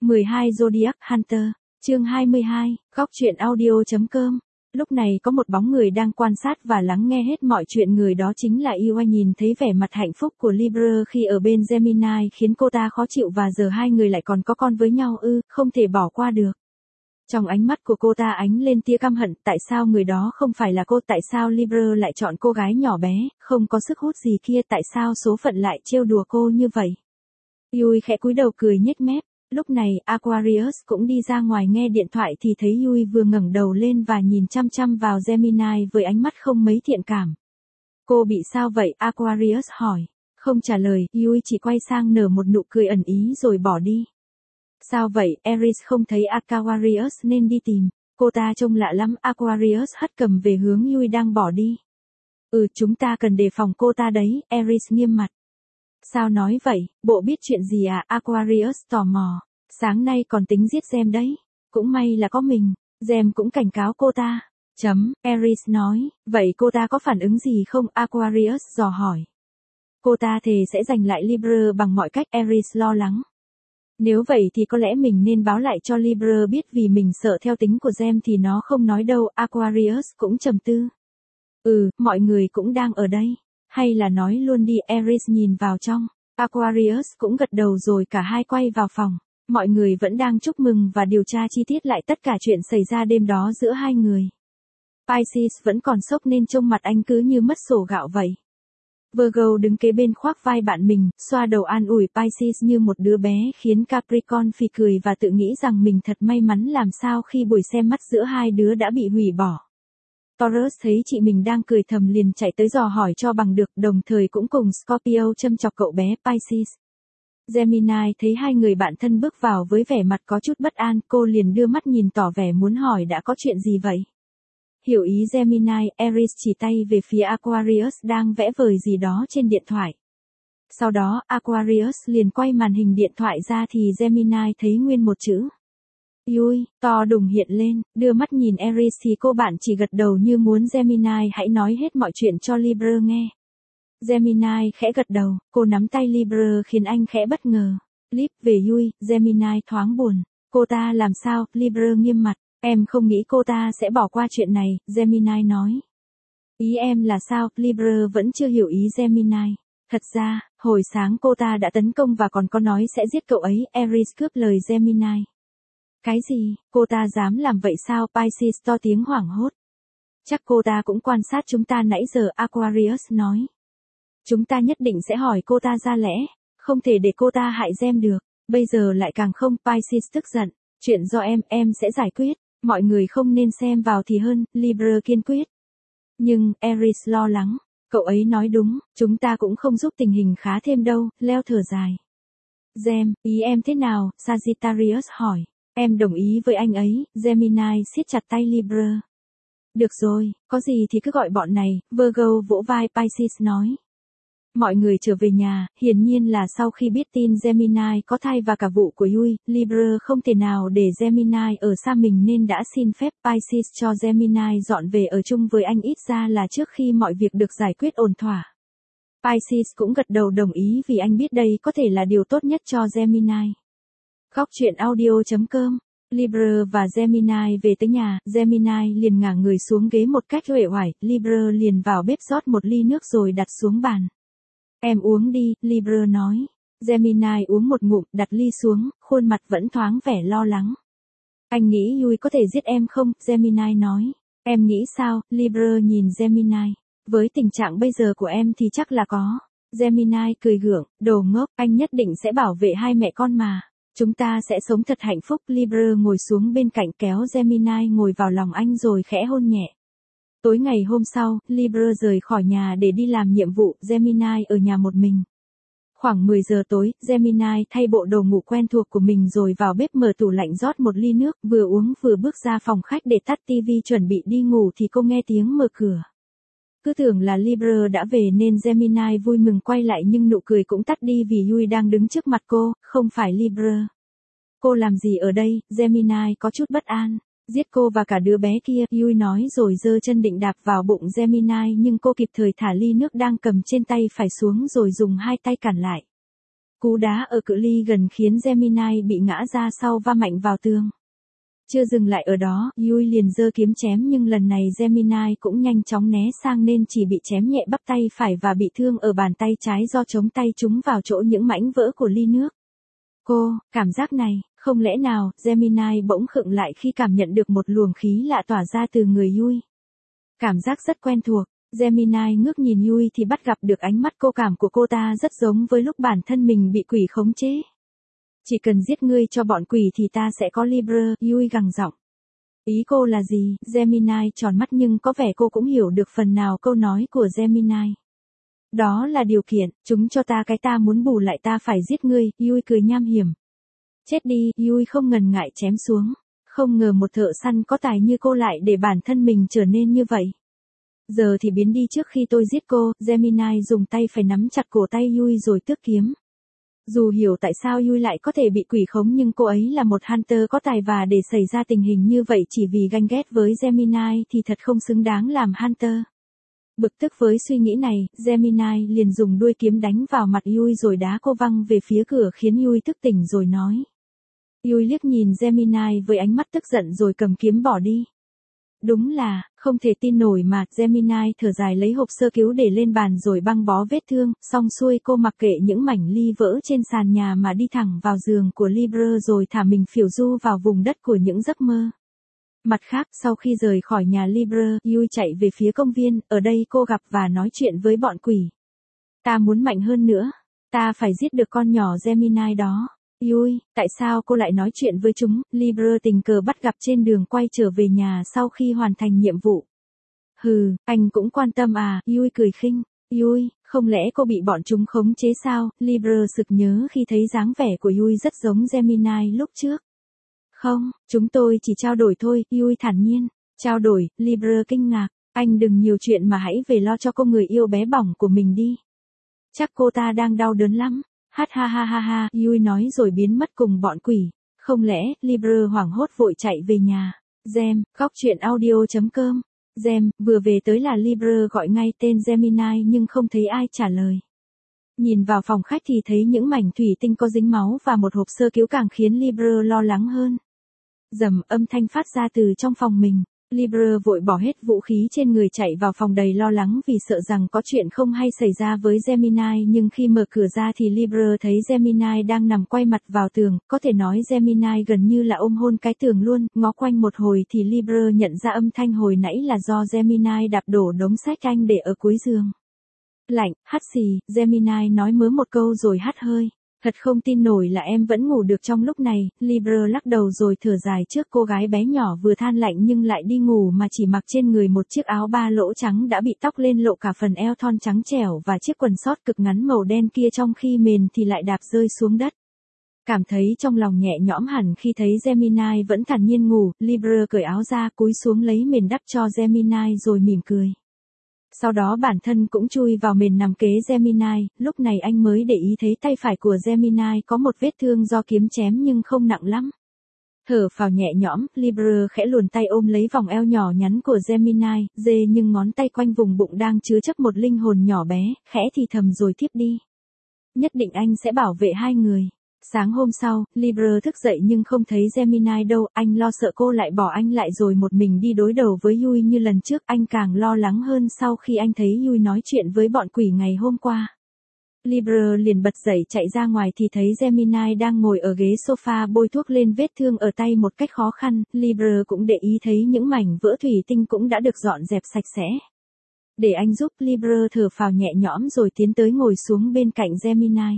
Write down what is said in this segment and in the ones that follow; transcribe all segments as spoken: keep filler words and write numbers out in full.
mười hai Zodiac Hunter, chương hai mươi hai, góc truyện audio chấm com. Lúc này có một bóng người đang quan sát và lắng nghe hết mọi chuyện, người đó chính là Yui. Nhìn thấy vẻ mặt hạnh phúc của Libra khi ở bên Gemini khiến cô ta khó chịu, và giờ hai người lại còn có con với nhau ư, không thể bỏ qua được. Trong ánh mắt của cô ta ánh lên tia căm hận, tại sao người đó không phải là cô, tại sao Libra lại chọn cô gái nhỏ bé, không có sức hút gì kia, tại sao số phận lại trêu đùa cô như vậy. Yui khẽ cúi đầu cười nhếch mép. Lúc này, Aquarius cũng đi ra ngoài nghe điện thoại thì thấy Yui vừa ngẩng đầu lên và nhìn chăm chăm vào Gemini với ánh mắt không mấy thiện cảm. Cô bị sao vậy? Aquarius hỏi. Không trả lời, Yui chỉ quay sang nở một nụ cười ẩn ý rồi bỏ đi. Sao vậy? Aries không thấy Aquarius nên đi tìm. Cô ta trông lạ lắm. Aquarius hất cầm về hướng Yui đang bỏ đi. Ừ, chúng ta cần đề phòng cô ta đấy, Aries nghiêm mặt. Sao nói vậy, bộ biết chuyện gì à? Aquarius tò mò. Sáng nay còn tính giết Gem đấy. Cũng may là có mình. Gem cũng cảnh cáo cô ta. Chấm, Aries nói. Vậy cô ta có phản ứng gì không? Aquarius dò hỏi. Cô ta thề sẽ giành lại Libra bằng mọi cách, Aries lo lắng. Nếu vậy thì có lẽ mình nên báo lại cho Libra biết, vì mình sợ theo tính của Gem thì nó không nói đâu. Aquarius cũng trầm tư. Ừ, mọi người cũng đang ở đây. Hay là nói luôn đi, Aries nhìn vào trong. Aquarius cũng gật đầu rồi cả hai quay vào phòng. Mọi người vẫn đang chúc mừng và điều tra chi tiết lại tất cả chuyện xảy ra đêm đó giữa hai người. Pisces vẫn còn sốc nên trông mặt anh cứ như mất sổ gạo vậy. Virgo đứng kế bên khoác vai bạn mình, xoa đầu an ủi Pisces như một đứa bé, khiến Capricorn phì cười và tự nghĩ rằng mình thật may mắn làm sao khi buổi xem mắt giữa hai đứa đã bị hủy bỏ. Taurus thấy chị mình đang cười thầm liền chạy tới dò hỏi cho bằng được, đồng thời cũng cùng Scorpio châm chọc cậu bé Pisces. Gemini thấy hai người bạn thân bước vào với vẻ mặt có chút bất an, cô liền đưa mắt nhìn tỏ vẻ muốn hỏi đã có chuyện gì vậy. Hiểu ý Gemini, Aries chỉ tay về phía Aquarius đang vẽ vời gì đó trên điện thoại. Sau đó, Aquarius liền quay màn hình điện thoại ra thì Gemini thấy nguyên một chữ. Yui, to đùng hiện lên, đưa mắt nhìn Aries thì cô bạn chỉ gật đầu như muốn Gemini hãy nói hết mọi chuyện cho Libra nghe. Gemini khẽ gật đầu, cô nắm tay Libra khiến anh khẽ bất ngờ. Lip về Yui, Gemini thoáng buồn. Cô ta làm sao? Libra nghiêm mặt. Em không nghĩ cô ta sẽ bỏ qua chuyện này, Gemini nói. Ý em là sao? Libra vẫn chưa hiểu ý Gemini. Thật ra, hồi sáng cô ta đã tấn công và còn có nói sẽ giết cậu ấy, Aries cướp lời Gemini. Cái gì? Cô ta dám làm vậy sao? Pisces to tiếng hoảng hốt. Chắc cô ta cũng quan sát chúng ta nãy giờ, Aquarius nói. Chúng ta nhất định sẽ hỏi cô ta ra lẽ, không thể để cô ta hại Gem được, bây giờ lại càng không. Pisces tức giận. Chuyện do em, em sẽ giải quyết, mọi người không nên xem vào thì hơn, Libra kiên quyết. Nhưng, Aries lo lắng, cậu ấy nói đúng, chúng ta cũng không giúp tình hình khá thêm đâu, Leo thở dài. Gem, ý em thế nào? Sagittarius hỏi. Em đồng ý với anh ấy, Gemini siết chặt tay Libra. Được rồi, có gì thì cứ gọi bọn này, Virgo vỗ vai Pisces nói. Mọi người trở về nhà, hiển nhiên là sau khi biết tin Gemini có thai và cả vụ của Yui, Libra không thể nào để Gemini ở xa mình nên đã xin phép Pisces cho Gemini dọn về ở chung với anh, ít ra là trước khi mọi việc được giải quyết ổn thỏa. Pisces cũng gật đầu đồng ý vì anh biết đây có thể là điều tốt nhất cho Gemini. Góc truyện audio chấm com. Libra và Gemini về tới nhà, Gemini liền ngả người xuống ghế một cách uể oải, Libra liền vào bếp rót một ly nước rồi đặt xuống bàn. Em uống đi, Libra nói. Gemini uống một ngụm, đặt ly xuống, khuôn mặt vẫn thoáng vẻ lo lắng. Anh nghĩ Yui có thể giết em không? Gemini nói. Em nghĩ sao? Libra nhìn Gemini. Với tình trạng bây giờ của em thì chắc là có. Gemini cười gượng, đồ ngốc, anh nhất định sẽ bảo vệ hai mẹ con mà. Chúng ta sẽ sống thật hạnh phúc. Libra ngồi xuống bên cạnh kéo Gemini ngồi vào lòng anh rồi khẽ hôn nhẹ. Tối ngày hôm sau, Libra rời khỏi nhà để đi làm nhiệm vụ, Gemini ở nhà một mình. Khoảng mười giờ tối, Gemini thay bộ đồ ngủ quen thuộc của mình rồi vào bếp mở tủ lạnh rót một ly nước, vừa uống vừa bước ra phòng khách để tắt tivi chuẩn bị đi ngủ thì cô nghe tiếng mở cửa. Cứ tưởng là Libra đã về nên Gemini vui mừng quay lại nhưng nụ cười cũng tắt đi vì Yui đang đứng trước mặt cô, không phải Libra. Cô làm gì ở đây? Gemini có chút bất an. Giết cô và cả đứa bé kia, Yui nói rồi giơ chân định đạp vào bụng Gemini nhưng cô kịp thời thả ly nước đang cầm trên tay phải xuống rồi dùng hai tay cản lại. Cú đá ở cự ly gần khiến Gemini bị ngã ra sau va mạnh vào tường. Chưa dừng lại ở đó, Yui liền giơ kiếm chém nhưng lần này Gemini cũng nhanh chóng né sang nên chỉ bị chém nhẹ bắp tay phải và bị thương ở bàn tay trái do chống tay trúng vào chỗ những mảnh vỡ của ly nước. Cô, cảm giác này, không lẽ nào, Gemini bỗng khựng lại khi cảm nhận được một luồng khí lạ tỏa ra từ người Yui. Cảm giác rất quen thuộc, Gemini ngước nhìn Yui thì bắt gặp được ánh mắt cô cảm của cô ta rất giống với lúc bản thân mình bị quỷ khống chế. Chỉ cần giết ngươi cho bọn quỷ thì ta sẽ có Libra, Yui gằn giọng. Ý cô là gì? Gemini tròn mắt nhưng có vẻ cô cũng hiểu được phần nào câu nói của Gemini. Đó là điều kiện, chúng cho ta cái ta muốn bù lại ta phải giết ngươi, Yui cười nham hiểm. Chết đi, Yui không ngần ngại chém xuống. Không ngờ một thợ săn có tài như cô lại để bản thân mình trở nên như vậy. Giờ thì biến đi trước khi tôi giết cô, Gemini dùng tay phải nắm chặt cổ tay Yui rồi tước kiếm. Dù hiểu tại sao Yui lại có thể bị quỷ khống nhưng cô ấy là một Hunter có tài và để xảy ra tình hình như vậy chỉ vì ganh ghét với Gemini thì thật không xứng đáng làm Hunter. Bực tức với suy nghĩ này, Gemini liền dùng đuôi kiếm đánh vào mặt Yui rồi đá cô văng về phía cửa khiến Yui thức tỉnh rồi nói. Yui liếc nhìn Gemini với ánh mắt tức giận rồi cầm kiếm bỏ đi. Đúng là, không thể tin nổi mà, Gemini thở dài lấy hộp sơ cứu để lên bàn rồi băng bó vết thương, xong xuôi cô mặc kệ những mảnh ly vỡ trên sàn nhà mà đi thẳng vào giường của Libra rồi thả mình phiêu du vào vùng đất của những giấc mơ. Mặt khác, sau khi rời khỏi nhà Libra, Yui chạy về phía công viên, ở đây cô gặp và nói chuyện với bọn quỷ. Ta muốn mạnh hơn nữa, ta phải giết được con nhỏ Gemini đó. Yui, tại sao cô lại nói chuyện với chúng? Libra tình cờ bắt gặp trên đường quay trở về nhà sau khi hoàn thành nhiệm vụ. Hừ, anh cũng quan tâm à? Yui cười khinh. Yui, không lẽ cô bị bọn chúng khống chế sao? Libra sực nhớ khi thấy dáng vẻ của Yui rất giống Gemini lúc trước. Không, chúng tôi chỉ trao đổi thôi, Yui thản nhiên. Trao đổi, Libra kinh ngạc. Anh đừng nhiều chuyện mà hãy về lo cho cô người yêu bé bỏng của mình đi. Chắc cô ta đang đau đớn lắm. Hát ha ha ha ha, Yui nói rồi biến mất cùng bọn quỷ. Không lẽ, Libra hoảng hốt vội chạy về nhà. Gem, góc chuyện audio chấm com. Gem, vừa về tới là Libra gọi ngay tên Gemini nhưng không thấy ai trả lời. Nhìn vào phòng khách thì thấy những mảnh thủy tinh có dính máu và một hộp sơ cứu càng khiến Libra lo lắng hơn. Rầm âm thanh phát ra từ trong phòng mình. Libra vội bỏ hết vũ khí trên người chạy vào phòng đầy lo lắng vì sợ rằng có chuyện không hay xảy ra với Gemini nhưng khi mở cửa ra thì Libra thấy Gemini đang nằm quay mặt vào tường, có thể nói Gemini gần như là ôm hôn cái tường luôn, ngó quanh một hồi thì Libra nhận ra âm thanh hồi nãy là do Gemini đạp đổ đống sách anh để ở cuối giường. Lạnh, hắt xì, Gemini nói mớ một câu rồi hắt hơi. Thật không tin nổi là em vẫn ngủ được trong lúc này, Libra lắc đầu rồi thở dài trước cô gái bé nhỏ vừa than lạnh nhưng lại đi ngủ mà chỉ mặc trên người một chiếc áo ba lỗ trắng đã bị tóc lên lộ cả phần eo thon trắng trẻo và chiếc quần sót cực ngắn màu đen kia trong khi mền thì lại đạp rơi xuống đất. Cảm thấy trong lòng nhẹ nhõm hẳn khi thấy Gemini vẫn thản nhiên ngủ, Libra cởi áo ra cúi xuống lấy mền đắp cho Gemini rồi mỉm cười. Sau đó bản thân cũng chui vào mền nằm kế Gemini, lúc này anh mới để ý thấy tay phải của Gemini có một vết thương do kiếm chém nhưng không nặng lắm. Thở phào nhẹ nhõm, Libra khẽ luồn tay ôm lấy vòng eo nhỏ nhắn của Gemini, dê nhưng ngón tay quanh vùng bụng đang chứa chấp một linh hồn nhỏ bé, khẽ thì thầm rồi thiếp đi. Nhất định anh sẽ bảo vệ hai người. Sáng hôm sau, Libra thức dậy nhưng không thấy Gemini đâu, anh lo sợ cô lại bỏ anh lại rồi một mình đi đối đầu với Yui như lần trước, anh càng lo lắng hơn sau khi anh thấy Yui nói chuyện với bọn quỷ ngày hôm qua. Libra liền bật dậy chạy ra ngoài thì thấy Gemini đang ngồi ở ghế sofa bôi thuốc lên vết thương ở tay một cách khó khăn, Libra cũng để ý thấy những mảnh vỡ thủy tinh cũng đã được dọn dẹp sạch sẽ. Để anh giúp, Libra thở phào nhẹ nhõm rồi tiến tới ngồi xuống bên cạnh Gemini.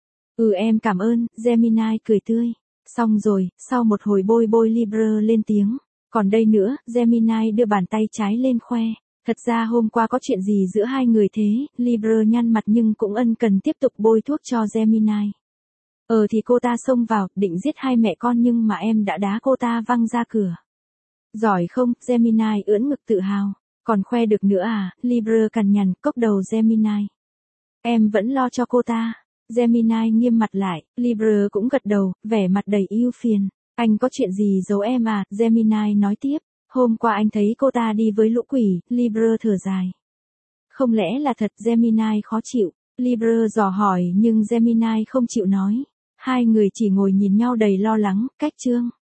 Ừ em cảm ơn, Gemini cười tươi. Xong rồi, sau một hồi bôi bôi Libra lên tiếng. Còn đây nữa, Gemini đưa bàn tay trái lên khoe. Thật ra hôm qua có chuyện gì giữa hai người thế, Libra nhăn mặt nhưng cũng ân cần tiếp tục bôi thuốc cho Gemini. Ờ thì cô ta xông vào, định giết hai mẹ con nhưng mà em đã đá cô ta văng ra cửa. Giỏi không, Gemini ưỡn ngực tự hào. Còn khoe được nữa à, Libra cằn nhằn, cốc đầu Gemini. Em vẫn lo cho cô ta. Gemini nghiêm mặt lại, Libra cũng gật đầu, vẻ mặt đầy ưu phiền. Anh có chuyện gì giấu em à, Gemini nói tiếp. Hôm qua anh thấy cô ta đi với lũ quỷ, Libra thở dài. Không lẽ là thật, Gemini khó chịu. Libra dò hỏi nhưng Gemini không chịu nói. Hai người chỉ ngồi nhìn nhau đầy lo lắng, cách chương.